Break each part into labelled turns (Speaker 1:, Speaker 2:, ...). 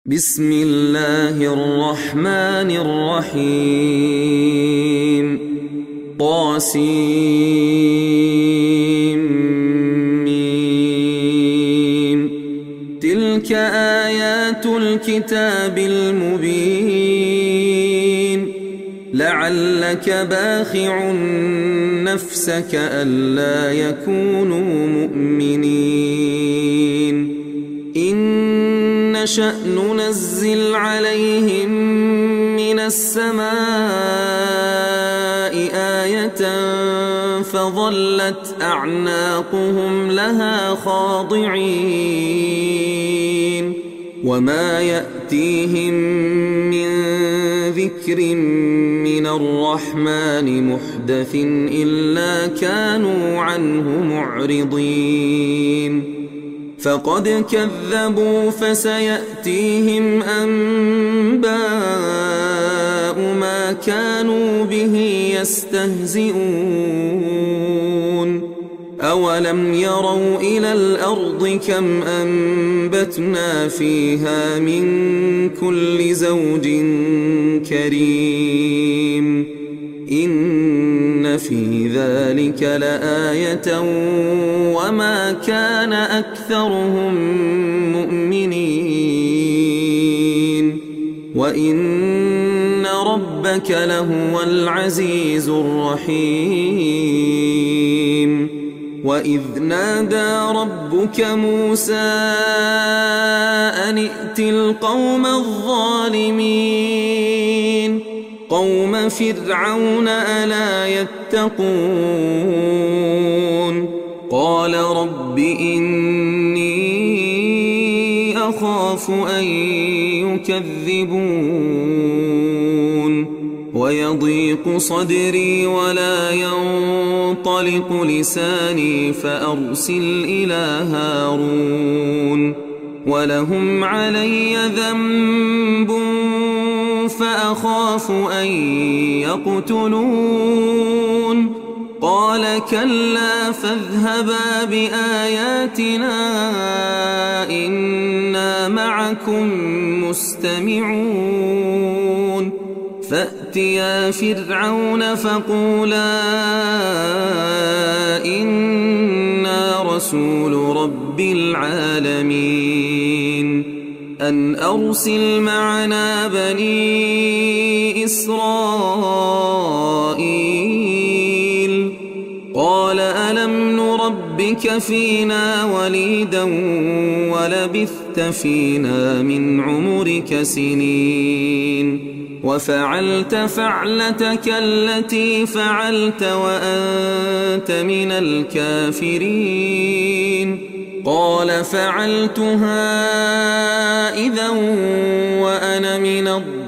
Speaker 1: بسم الله الرحمن الرحيم طاسيم تلك آيات الكتاب المبين لعلك باخع نفسك ألا يكونوا مؤمنين إن نشأ ننزل عليهم من السماء آية فظلت أعناقهم لها خاضعين وما يأتيهم من ذكر من الرحمن محدث إلا كانوا عنه معرضين فقد كذبوا فسيأتيهم أنباء ما كانوا به يستهزئون أولم يروا إلى الأرض كم أنبتنا فيها من كل زوج كريم إن في ذلك لآية وما كان أكثرهم مؤمنين وإن ربك لهو العزيز الرحيم وإذ نادى ربك موسى أن ائت القوم الظالمين قوم فرعون ألا يتقون قال رب إني أخاف أن يكذبون ويضيق صدري ولا ينطلق لساني فأرسل إلى هارون ولهم علي ذنب فأخاف أن يقتلون قال كلا فاذهبا بآياتنا إنا معكم مستمعون فأتيا فرعون فقولا إنا رسول رب العالمين أن أرسل معنا بني إسرائيل قال ألم نربك فينا وليدا ولبثت فينا من عمرك سنين وفعلت فعلتك التي فعلت وأنت من الكافرين قال فعلتها إذا وأنا من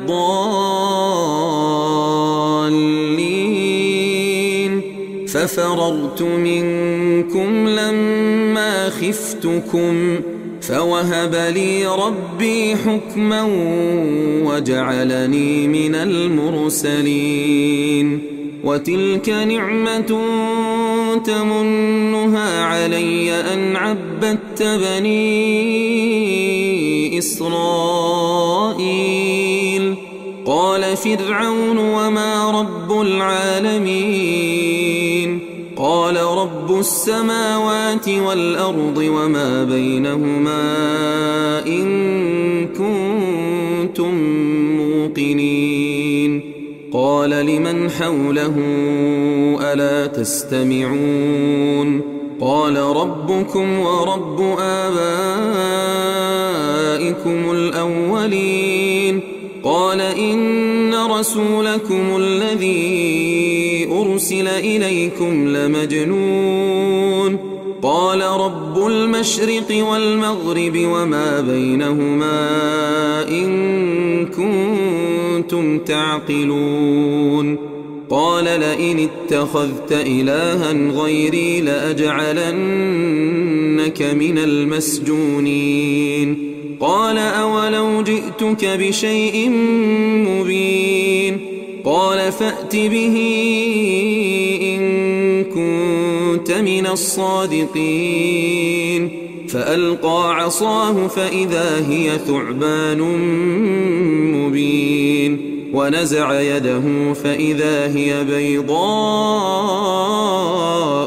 Speaker 1: الضالين ففررت منكم لما خفتكم فوهب لي ربي حكما وجعلني من المرسلين وتلك نعمة تمنها علي أن عبدت بني إسرائيل قال فرعون وما رب العالمين قال رب السماوات والأرض وما بينهما إن كنتم موقنين قال لمن حوله ألا تستمعون قال ربكم ورب آبائكم الأولين قال إن رسولكم الذي أرسل إليكم لمجنون قال رب المشرق والمغرب وما بينهما إن كنتم تعقلون قال لئن اتخذت إلها غيري لأجعلنك من المسجونين قال أولو جئتك بشيء مبين قال فأت به إن كنت من الصادقين فألقى عصاه فإذا هي ثعبان مبين ونزع يده فإذا هي بيضاء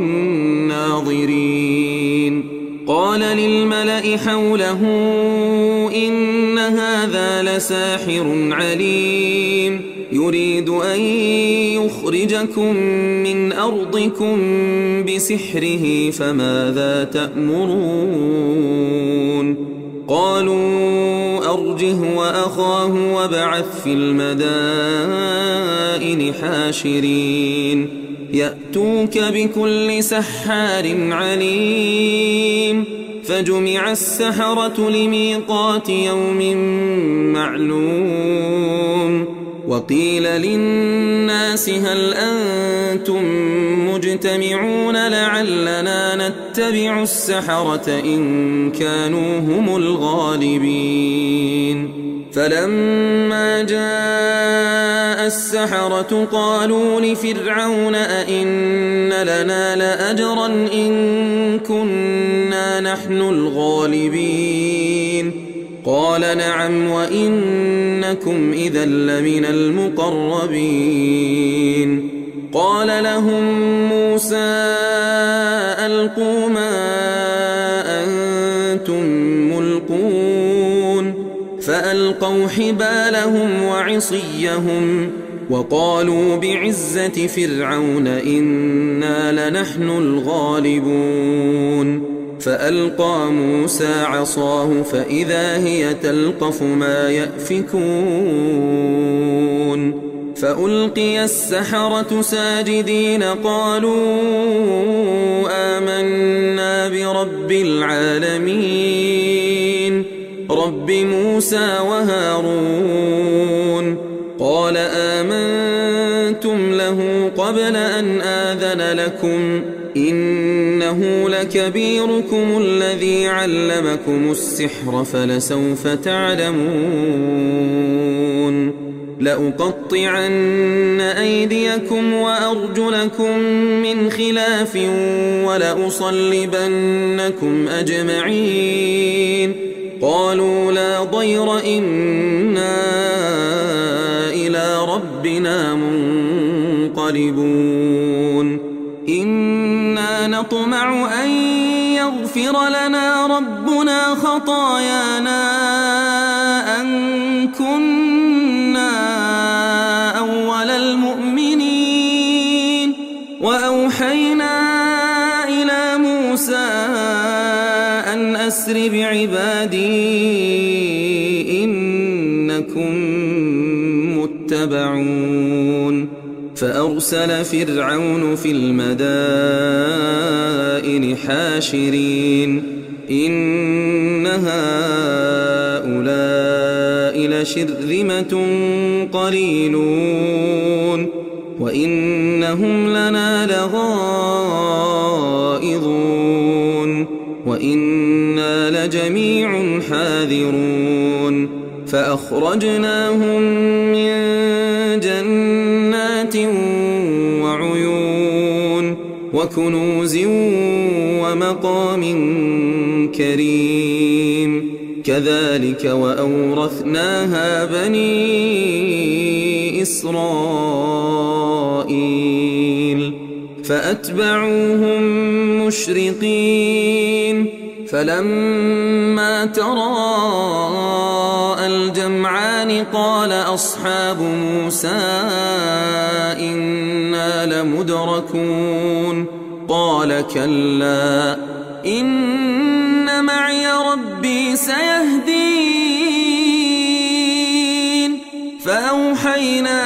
Speaker 1: للناظرين قال للملأ حوله إن هذا لساحر عليم يريد أن يخرجكم من أرضكم بسحره فماذا تأمرون قالوا أرجه وأخاه وابعث في المدائن حاشرين يأتوك بكل سحار عليم فجمع السحرة لميقات يوم معلوم وقيل للناس هل أنتم مجتمعون لعلنا نتبع السحرة إن كانوا هم الغالبين فلما جاء السحرة قالوا لفرعون أئن لنا لأجرا إن كنا نحن الغالبين قال نعم وإنكم إذا لمن المقربين قال لهم موسى ألقوا ما أنتم ملقون فألقوا حبالهم وعصيهم وقالوا بعزة فرعون إنا لنحن الغالبون فألقى موسى عصاه فإذا هي تلقف ما يأفكون فألقي السحرة ساجدين قالوا آمنا برب العالمين رب موسى وهارون قال آمنتم له قبل أن آذن لكم إنه لكبيركم الذي علمكم السحر فلسوف تعلمون لأقطعن أيديكم وأرجلكم من خلاف ولأصلبنكم أجمعين قالوا لا ضير إنا إلى ربنا منقلبون إنا نطمع أن يغفر لنا ربنا خطايانا أن كنا أول المؤمنين وأوحينا إلى موسى أن أسر بعبادي إنكم متبعون فأرسل فرعون في المدائن حاشرين إن هؤلاء لشرذمة قليلون وإنهم لنا لغائظون وإنا لجميع حاذرون فأخرجناهم من جنات وعيون وكنوز ومقام كريم كذلك وأورثناها بني إسرائيل فأتبعوهم مشرقين فلما تراءى الجمعان قال أصحاب موسى إنا لمدركون قال كلا إن معي ربي سيهدين فأوحينا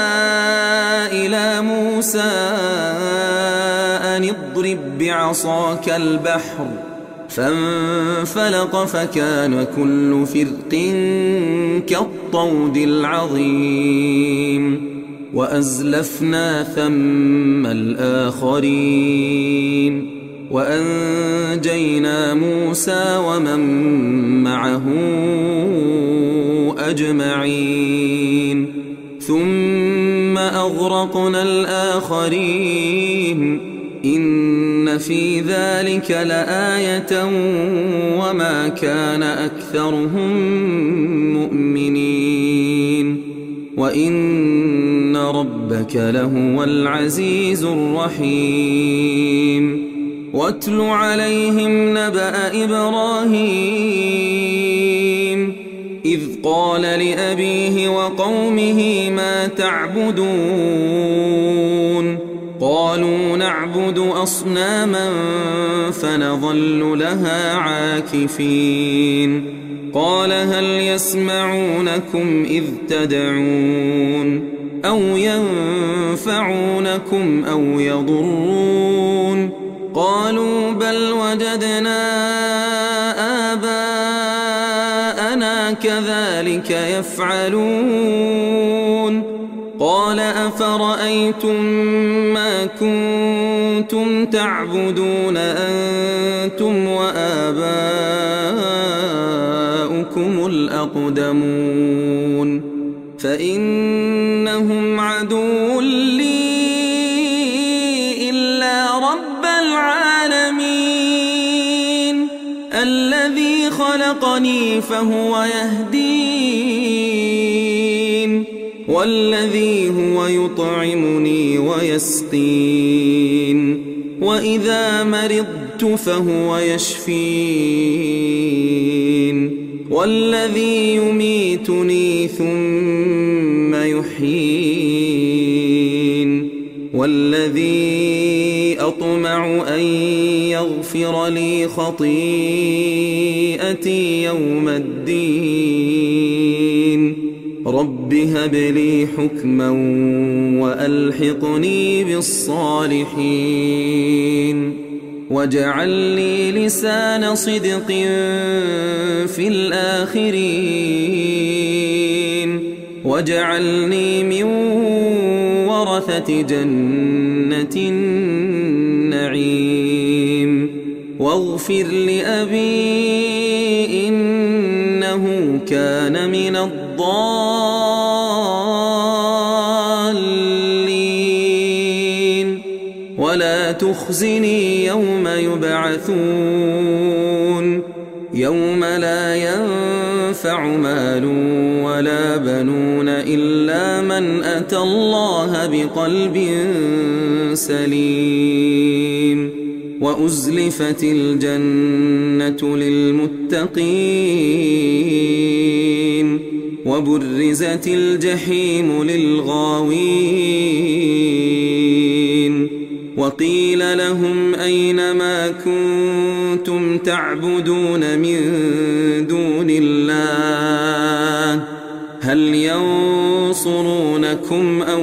Speaker 1: إلى موسى أن اضرب بعصاك البحر فانفلق فكان كل فرق كالطود العظيم وأزلفنا ثم الآخرين وأنجينا موسى ومن معه أجمعين ثم أغرقنا الآخرين إن إن في ذلك لآية وما كان أكثرهم مؤمنين وإن ربك لهو العزيز الرحيم واتل عليهم نبأ إبراهيم إذ قال لأبيه وقومه ما تعبدون قالوا نعبد أصناما فنظل لها عاكفين قال هل يسمعونكم إذ تدعون أو ينفعونكم أو يضرون قالوا بل وجدنا آباءنا كذلك يفعلون قال أفرأيتم ما كنتم تعبدون أنتم وآباؤكم الأقدمون فإنهم عدو لي إلا رب العالمين الذي خلقني فهو يهدين والذي هو يطعمني ويسقين وإذا مرضت فهو يشفين والذي يميتني ثم يحيين والذي أطمع أن يغفر لي خطيئتي يوم الدين رب هب لي حكما وألحقني بالصالحين واجعل لي لسان صدق في الآخرين واجعلني من ورثة جنة النعيم واغفر لأبي إنه كان من الضالين ولا تخزني يوم يبعثون يوم لا ينفع مال ولا بنون إلا من أتى الله بقلب سليم وأزلفت الجنة للمتقين وبرزت الجحيم للغاوين وقيل لهم أين ما كنتم تعبدون من دون الله هل ينصرونكم أو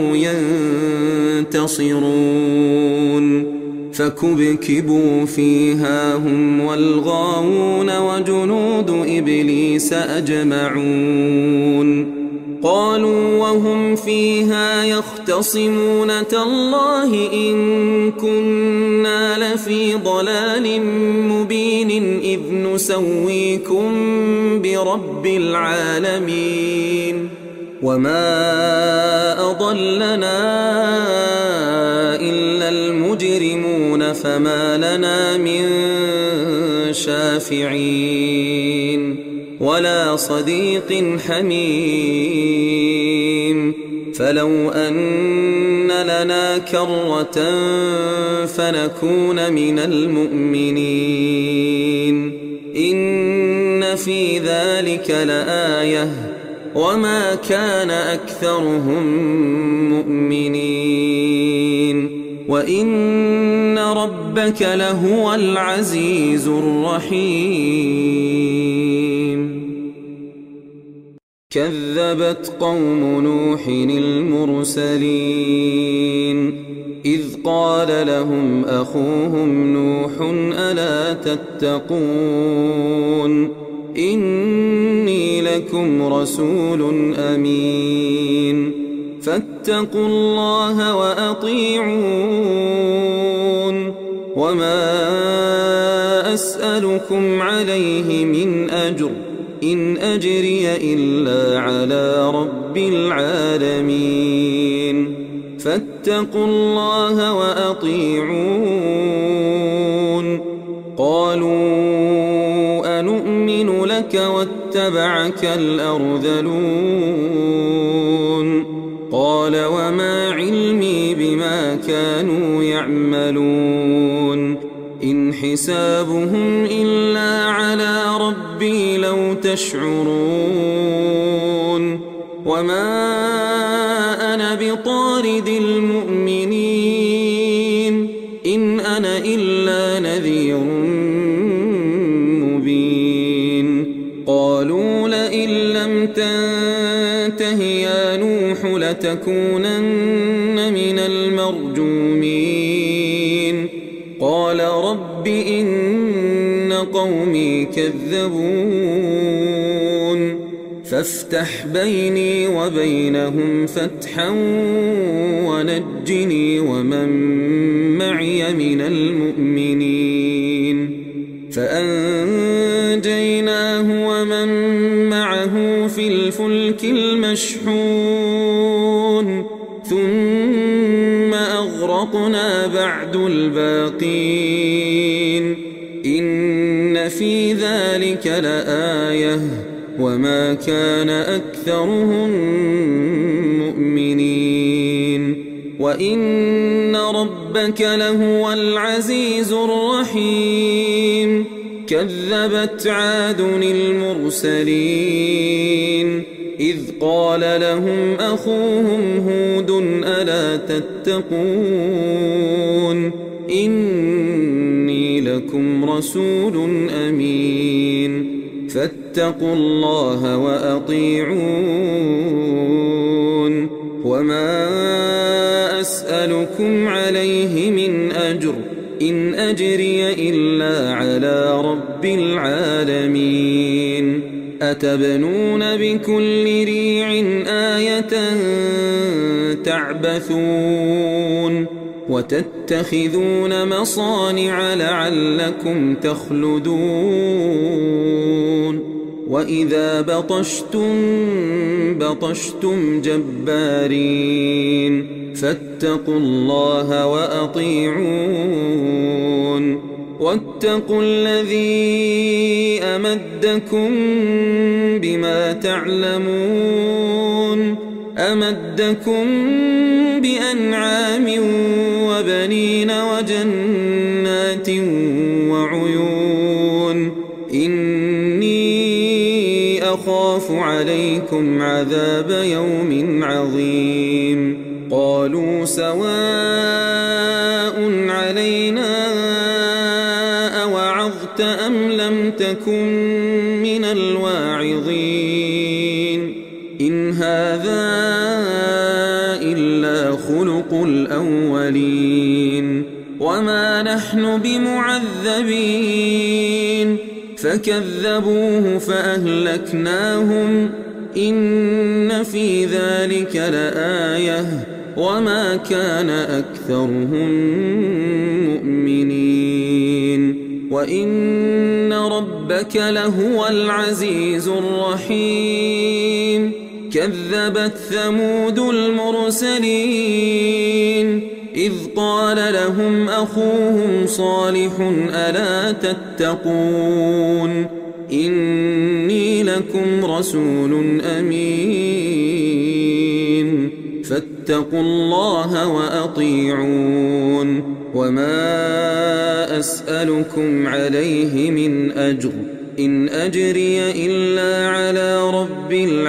Speaker 1: ينتصرون فكبكبوا فيها هم والغاوون وجنود إبليس أجمعون قالوا وهم فيها يختصمون تالله إن كنا لفي ضلال مبين إذ نسويكم برب العالمين وما أضلنا إلا المجرمون فما لنا من شافعين ولا صديق حميم فلو أن لنا كرة فنكون من المؤمنين إن في ذلك لآية وما كان أكثرهم مؤمنين وإن ربك لهو العزيز الرحيم كذبت قوم نوح المرسلين إذ قال لهم أخوهم نوح ألا تتقون إني لكم رسول أمين فاتقوا الله وأطيعون وما أسألكم عليه من أجر إن أجري إلا على رب العالمين فاتقوا الله وأطيعون قالوا أنؤمن لك واتبعك الأرذلون قال وما علمي بما كانوا يعملون إن حسابهم إلا على ربي لو تشعرون وما أنا بطارد المؤمنين إن أنا إلا نذير مبين قالوا لئن لم تنته يا نوح لتكونن من المرجومين قال رب إن قومي كذبون فافتح بيني وبينهم فتحا ونجني ومن معي من المؤمنين فأنجيناه ومن معه في الفلك المشحون ثم أغرقنا بعد الباقين إن في ذلك لآية وما كان أكثرهم مؤمنين وإن ربك لهو العزيز الرحيم كذبت عاد المرسلين إذ قال لهم أخوهم هود ألا تتقون إني لكم رسول أمين فاتقوا الله وأطيعون وما أسألكم عليه من أجر إن أجري إلا على رب العالمين أتبنون بكل ريع آية تعبثون وتتخذون مصانع لعلكم تخلدون وإذا بطشتم جبارين فاتقوا الله وأطيعون واتقوا الذي أمدكم بما تعلمون أمدكم بأنعام وبنين وجنات وعيون إني أخاف عليكم عذاب يوم عظيم قالوا سواء علينا أوعظت أم لم تكن من الواعظين إن هذا إلا خلق الأولين وما نحن بمعذبين فكذبوه فأهلكناهم إن في ذلك لآية وما كان أكثرهم مؤمنين وإن ربك لهو العزيز الرحيم كذبت ثمود المرسلين إذ قال لهم أخوهم صالح ألا تتقون إني لكم رسول أمين فاتقوا الله وأطيعون وما أسألكم عليه من أجر إن أجري إلا على رب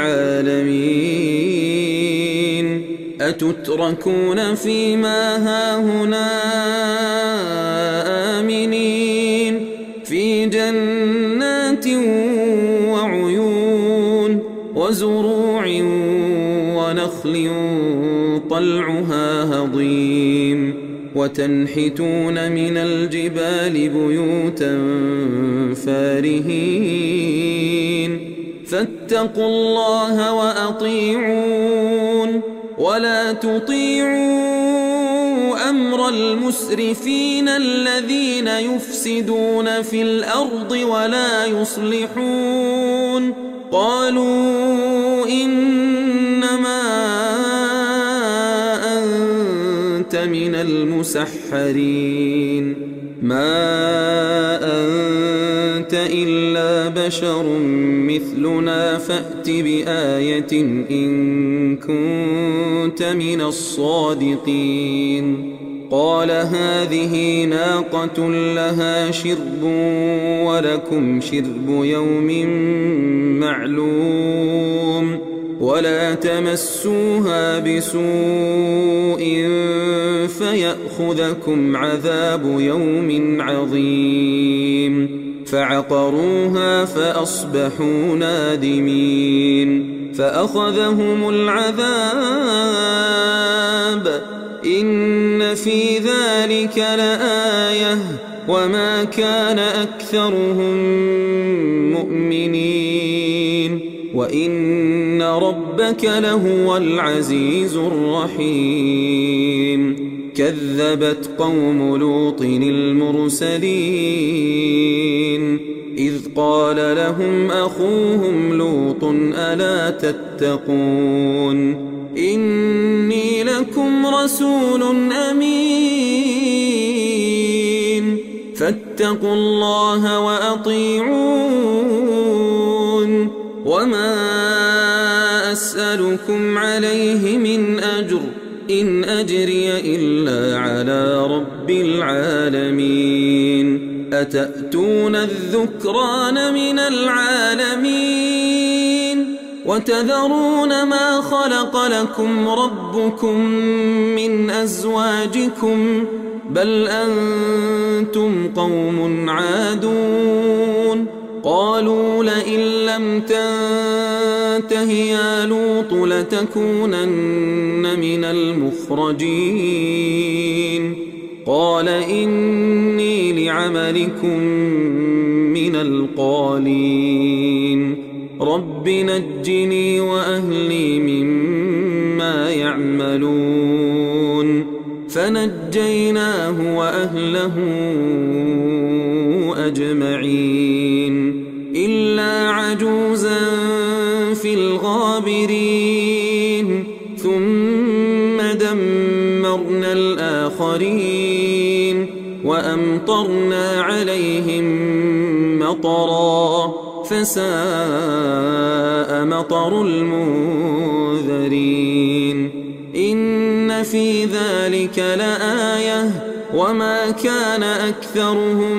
Speaker 1: العالمين أتتركون فيما هاهنا آمنين في جنات وعيون وزروع ونخل طلعها هضيم وتنحتون من الجبال بيوتا فارهين فاتقوا الله وأطيعون ولا تطيعوا أمر المسرفين الذين يفسدون في الأرض ولا يصلحون قالوا إنما أنت من المسحرين ما أنت أنت إلا بشر مثلنا فأت بآية إن كنت من الصادقين قال هذه ناقة لها شرب ولكم شرب يوم معلوم ولا تمسوها بسوء فيأخذكم عذاب يوم عظيم فعقروها فأصبحوا نادمين فأخذهم العذاب إن في ذلك لآية وما كان أكثرهم مؤمنين وإن ربك لهو العزيز الرحيم كذبت قوم لوط المرسلين إذ قال لهم أخوهم لوط ألا تتقون إني لكم رسول أمين فاتقوا الله وأطيعون وما أسألكم عليه من أجر إن أجري إلا على رب العالمين أتأتون الذكران من العالمين وتذرون ما خلق لكم ربكم من أزواجكم بل أنتم قوم عادون قالوا لئن لم تنته يا لوط لتكونن من المخرجين قال إني لعملكم من القالين رب نجني وأهلي مما يعملون فنجيناه وأهله أجمعين إلا عجوزا في الغابرين ثم دمرنا الآخرين وأمطرنا عليهم مطرا فساء مطر المنذرين إن في ذلك لآية وما كان أكثرهم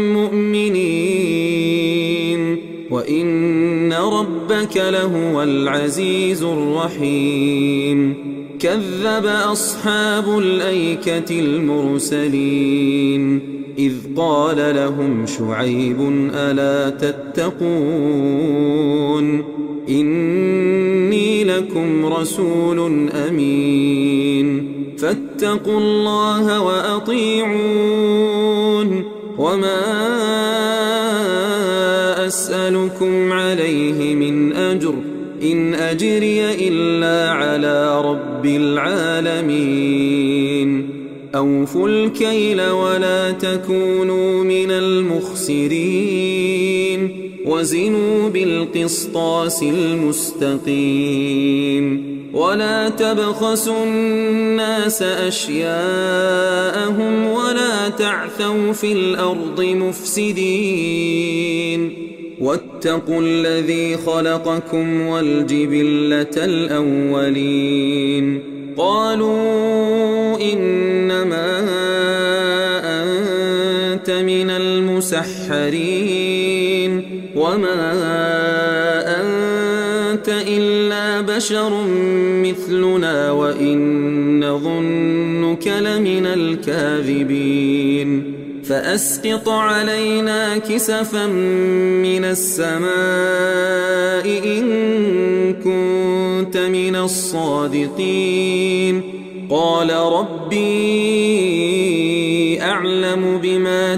Speaker 1: مؤمنين وإن ربك لهو العزيز الرحيم كذب أصحاب الأيكة المرسلين إذ قال لهم شعيب ألا تتقون إني لكم رسول أمين فاتقوا الله وأطيعون وما أسألكم عليه من أجر إن أجري إلا على رب العالمين أوفوا الكيل ولا تكونوا من المخسرين وزنوا بالقسطاس المستقيم ولا تبخسوا الناس أشياءهم ولا تعثوا في الأرض مفسدين واتقوا الذي خلقكم والجبلة الأولين قالوا إنما أنت من المسحرين وما أنت إلا بشر مثلنا وإن نظنك لمن الكاذبين فأسقط علينا كسفا من السماء إن كنت من الصادقين قال ربي أعلم بما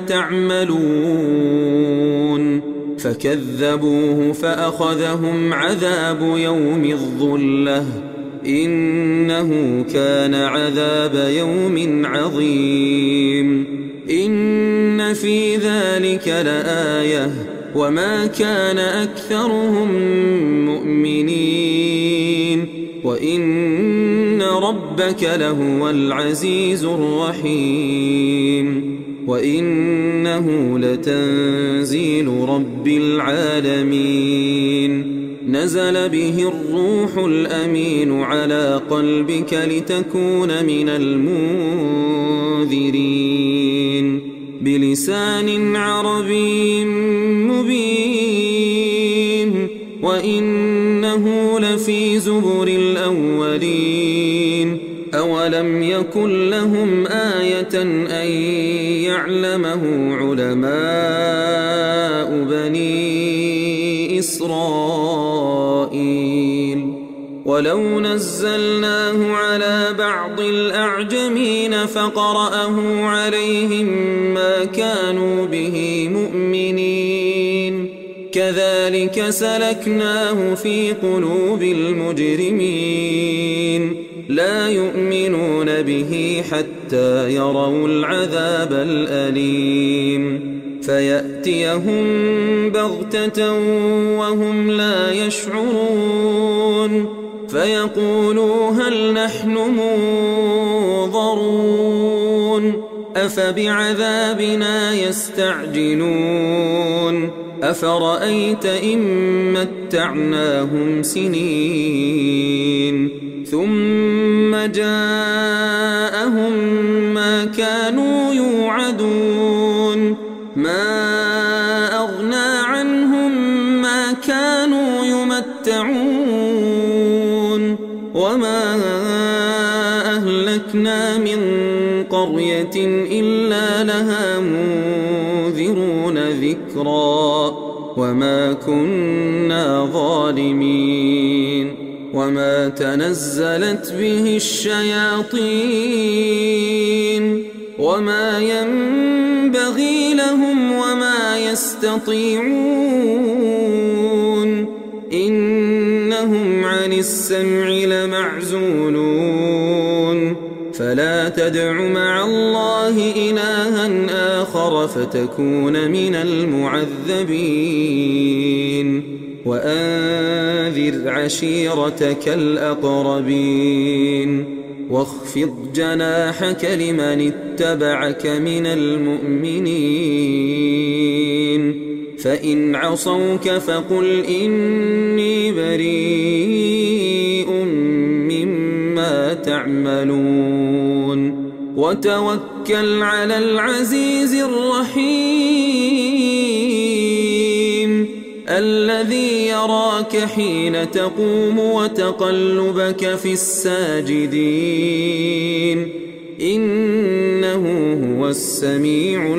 Speaker 1: تعملون فكذبوه فأخذهم عذاب يوم الظلة إنه كان عذاب يوم عظيم إن في ذلك لآية وما كان أكثرهم مؤمنين وإن ربك لهو العزيز الرحيم وإنه لتنزيل رب العالمين نزل به الروح الأمين على قلبك لتكون من المنذرين بلسان عربي مبين وإنه لفي زبر الأولين أولم يكن لهم آية أن يعلمه علماء بني إسرائيل ولو نزلناه على بعض الأعجمين فقرأه عليهم ما كانوا به مؤمنين كذلك سلكناه في قلوب المجرمين لا يؤمنون به حتى يروا العذاب الأليم فيأتيهم بغتة وهم لا يشعرون فيقولوا هل نحن منظرون أفبعذابنا يستعجلون أفرأيت إن متعناهم سنين ثم جاءهم ما كانوا يوعدون ما أغنى عنهم ما كانوا يمتعون وما أهلكنا من قرية إلا لها منذرون ذكرا وما كنا ظالمين وما تنزلت به الشياطين وما ينبغي لهم وما يستطيعون إنهم عن السمع لمعزولون فلا تدع مع الله إلها آخر فتكون من المعذبين وأنذر عشيرتك الأقربين واخفض جناحك لمن اتبعك من المؤمنين فإن عصوك فقل إني بريء مما تعملون وتوكل على العزيز الرحيم الذي يراك حين تقوم وتقلبك في الساجدين إنه هو السميع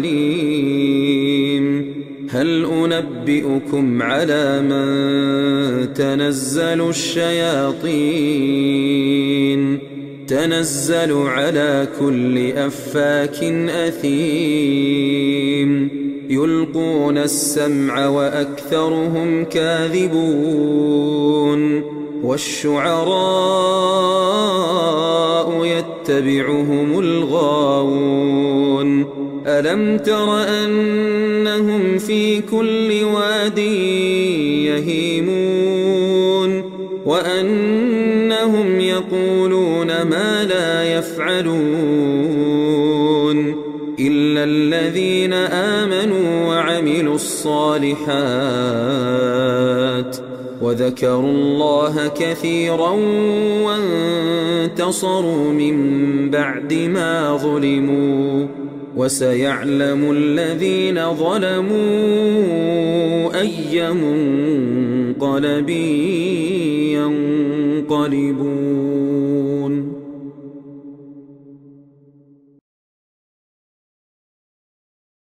Speaker 1: العليم هل أنبئكم على من تنزل الشياطين تنزل على كل أفاك أثيم يلقون السمع وأكثرهم كاذبون والشعراء يتبعهم الغاوون ألم تر أنهم في كل واد يهيمون وأنهم يقولون ما لا يفعلون إلا الذين آمنوا وعملوا الصالحات وذكروا الله كثيرا وانتصروا من بعد ما ظلموا وسيعلم الذين ظلموا أي منقلب ينقلبون